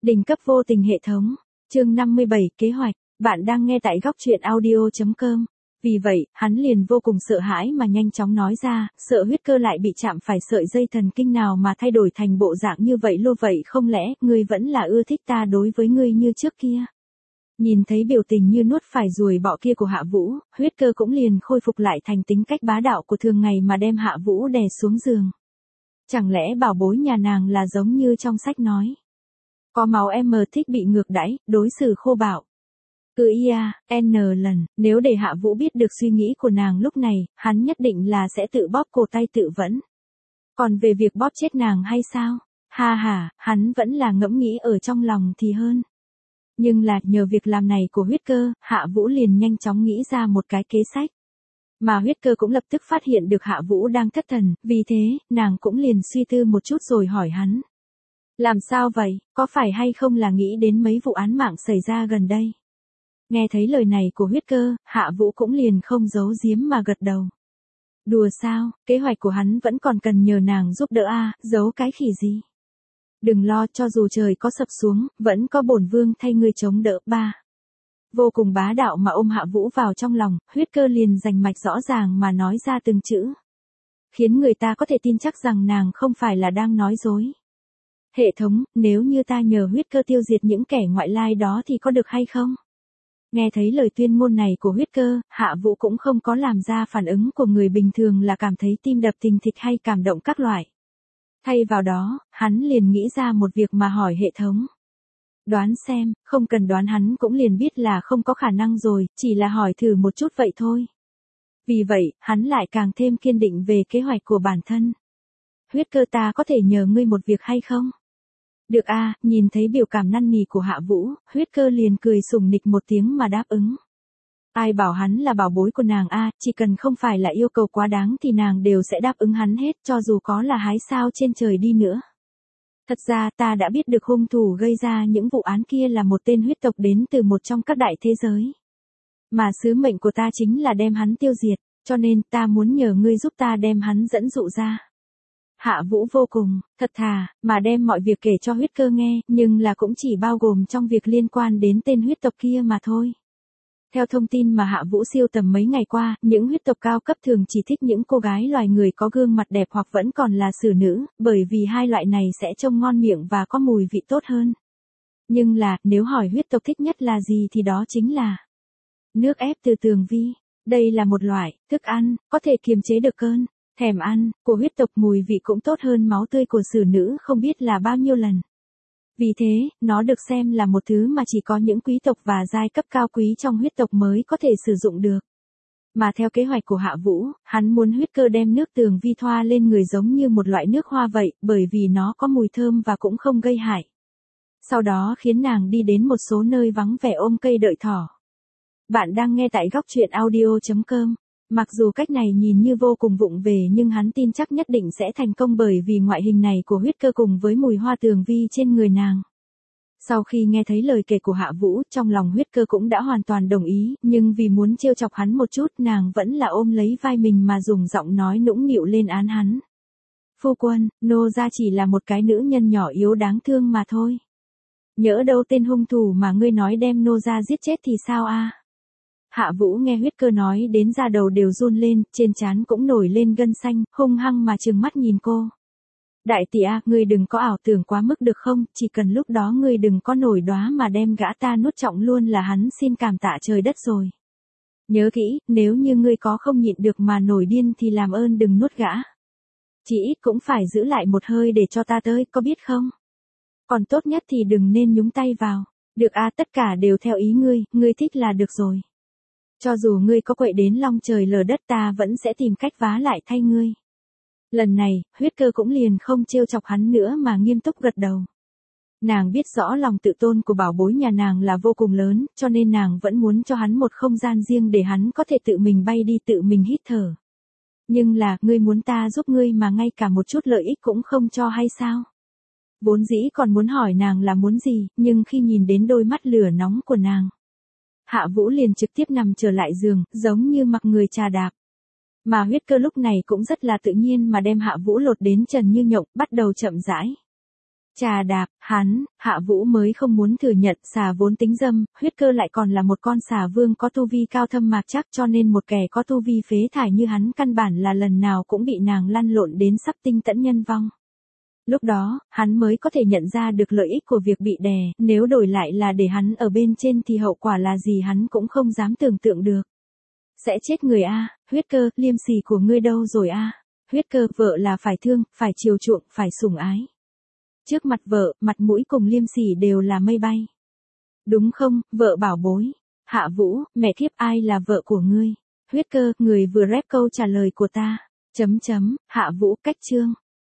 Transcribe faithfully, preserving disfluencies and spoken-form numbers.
Đỉnh cấp vô tình hệ thống. Chương năm mươi bảy kế hoạch. Bạn đang nghe tại góc truyện audio chấm com. Vì vậy, hắn liền vô cùng sợ hãi mà nhanh chóng nói ra, sợ huyết cơ lại bị chạm phải sợi dây thần kinh nào mà thay đổi thành bộ dạng như vậy luôn vậy không lẽ ngươi vẫn là ưa thích ta đối với ngươi như trước kia. Nhìn thấy biểu tình như nuốt phải ruồi bọ kia của Hạ Vũ, huyết cơ cũng liền khôi phục lại thành tính cách bá đạo của thường ngày mà đem Hạ Vũ đè xuống giường. Chẳng lẽ bảo bối nhà nàng là giống như trong sách nói. Có máu em thích bị ngược đãi, đối xử khô bạo. Cứ ia, n lần, nếu để Hạ Vũ biết được suy nghĩ của nàng lúc này, hắn nhất định là sẽ tự bóp cổ tay tự vẫn. Còn về việc bóp chết nàng hay sao? Ha ha, hắn vẫn là ngẫm nghĩ ở trong lòng thì hơn. Nhưng là nhờ việc làm này của huyết cơ, Hạ Vũ liền nhanh chóng nghĩ ra một cái kế sách. Mà huyết cơ cũng lập tức phát hiện được Hạ Vũ đang thất thần, vì thế, nàng cũng liền suy tư một chút rồi hỏi hắn. Làm sao vậy, có phải hay không là nghĩ đến mấy vụ án mạng xảy ra gần đây? Nghe thấy lời này của huyết cơ, Hạ Vũ cũng liền không giấu giếm mà gật đầu. Đùa sao, kế hoạch của hắn vẫn còn cần nhờ nàng giúp đỡ a, à, giấu cái khỉ gì? Đừng lo, cho dù trời có sập xuống, vẫn có bổn vương thay ngươi chống đỡ. Ba. Vô cùng bá đạo mà ôm Hạ Vũ vào trong lòng, huyết cơ liền rành mạch rõ ràng mà nói ra từng chữ. Khiến người ta có thể tin chắc rằng nàng không phải là đang nói dối. Hệ thống, nếu như ta nhờ huyết cơ tiêu diệt những kẻ ngoại lai đó thì có được hay không? Nghe thấy lời tuyên ngôn này của huyết cơ, Hạ Vũ cũng không có làm ra phản ứng của người bình thường là cảm thấy tim đập thình thịch hay cảm động các loại. Thay vào đó, hắn liền nghĩ ra một việc mà hỏi hệ thống. Đoán xem, không cần đoán hắn cũng liền biết là không có khả năng rồi, chỉ là hỏi thử một chút vậy thôi. Vì vậy, hắn lại càng thêm kiên định về kế hoạch của bản thân. Huyết cơ ta có thể nhờ ngươi một việc hay không? Được a, à, nhìn thấy biểu cảm năn nỉ của Hạ Vũ, huyết cơ liền cười sủng nịch một tiếng mà đáp ứng. Ai bảo hắn là bảo bối của nàng a, à, chỉ cần không phải là yêu cầu quá đáng thì nàng đều sẽ đáp ứng hắn hết cho dù có là hái sao trên trời đi nữa. Thật ra ta đã biết được hung thủ gây ra những vụ án kia là một tên huyết tộc đến từ một trong các đại thế giới. Mà sứ mệnh của ta chính là đem hắn tiêu diệt, cho nên ta muốn nhờ ngươi giúp ta đem hắn dẫn dụ ra. Hạ Vũ vô cùng, thật thà, mà đem mọi việc kể cho huyết cơ nghe, nhưng là cũng chỉ bao gồm trong việc liên quan đến tên huyết tộc kia mà thôi. Theo thông tin mà Hạ Vũ siêu tầm mấy ngày qua, những huyết tộc cao cấp thường chỉ thích những cô gái loài người có gương mặt đẹp hoặc vẫn còn là xử nữ, bởi vì hai loại này sẽ trông ngon miệng và có mùi vị tốt hơn. Nhưng là, nếu hỏi huyết tộc thích nhất là gì thì đó chính là nước ép từ tường vi. Đây là một loại thức ăn, có thể kiềm chế được cơn thèm ăn của huyết tộc, mùi vị cũng tốt hơn máu tươi của xử nữ không biết là bao nhiêu lần. Vì thế, nó được xem là một thứ mà chỉ có những quý tộc và giai cấp cao quý trong huyết tộc mới có thể sử dụng được. Mà theo kế hoạch của Hạ Vũ, hắn muốn huyết cơ đem nước tường vi thoa lên người giống như một loại nước hoa vậy, bởi vì nó có mùi thơm và cũng không gây hại. Sau đó khiến nàng đi đến một số nơi vắng vẻ ôm cây đợi thỏ. Bạn đang nghe tại góc truyện audio chấm com. Mặc dù cách này nhìn như vô cùng vụng về nhưng hắn tin chắc nhất định sẽ thành công bởi vì ngoại hình này của huyết cơ cùng với mùi hoa tường vi trên người nàng. Sau khi nghe thấy lời kể của Hạ Vũ, trong lòng huyết cơ cũng đã hoàn toàn đồng ý, nhưng vì muốn trêu chọc hắn một chút nàng vẫn là ôm lấy vai mình mà dùng giọng nói nũng nịu lên án hắn. Phu quân, nô gia chỉ là một cái nữ nhân nhỏ yếu đáng thương mà thôi. Nhỡ đâu tên hung thủ mà ngươi nói đem nô gia giết chết thì sao a? Hạ Vũ nghe huyết cơ nói đến da đầu đều run lên, trên trán cũng nổi lên gân xanh, hung hăng mà trừng mắt nhìn cô. Đại tỷ a, ngươi đừng có ảo tưởng quá mức được không, chỉ cần lúc đó ngươi đừng có nổi đoá mà đem gã ta nuốt trọng luôn là hắn xin cảm tạ trời đất rồi. Nhớ kỹ, nếu như ngươi có không nhịn được mà nổi điên thì làm ơn đừng nuốt gã. Chỉ ít cũng phải giữ lại một hơi để cho ta tới, có biết không? Còn tốt nhất thì đừng nên nhúng tay vào. Được a, tất cả đều theo ý ngươi, ngươi thích là được rồi. Cho dù ngươi có quậy đến long trời lở đất ta vẫn sẽ tìm cách vá lại thay ngươi. Lần này, huyết cơ cũng liền không trêu chọc hắn nữa mà nghiêm túc gật đầu. Nàng biết rõ lòng tự tôn của bảo bối nhà nàng là vô cùng lớn, cho nên nàng vẫn muốn cho hắn một không gian riêng để hắn có thể tự mình bay đi tự mình hít thở. Nhưng là, ngươi muốn ta giúp ngươi mà ngay cả một chút lợi ích cũng không cho hay sao? Vốn dĩ còn muốn hỏi nàng là muốn gì, nhưng khi nhìn đến đôi mắt lửa nóng của nàng, Hạ Vũ liền trực tiếp nằm trở lại giường, giống như mặc người trà đạp. Mà huyết cơ lúc này cũng rất là tự nhiên mà đem Hạ Vũ lột đến trần như nhộng, bắt đầu chậm rãi Chà đạp, hắn, Hạ Vũ mới không muốn thừa nhận xà vốn tính dâm, huyết cơ lại còn là một con xà vương có tu vi cao thâm mạc chắc cho nên một kẻ có tu vi phế thải như hắn căn bản là lần nào cũng bị nàng lăn lộn đến sắp tinh tẫn nhân vong. Lúc đó, hắn mới có thể nhận ra được lợi ích của việc bị đè, nếu đổi lại là để hắn ở bên trên thì hậu quả là gì hắn cũng không dám tưởng tượng được. Sẽ chết người a, huyết cơ, liêm sỉ của ngươi đâu rồi a? Huyết cơ, vợ là phải thương, phải chiều chuộng, phải sủng ái. Trước mặt vợ, mặt mũi cùng liêm sỉ đều là mây bay. Đúng không, vợ bảo bối. Hạ Vũ, mẹ thiếp ai là vợ của ngươi? Huyết cơ, người vừa rép câu trả lời của ta. Chấm chấm, Hạ Vũ, cách chương.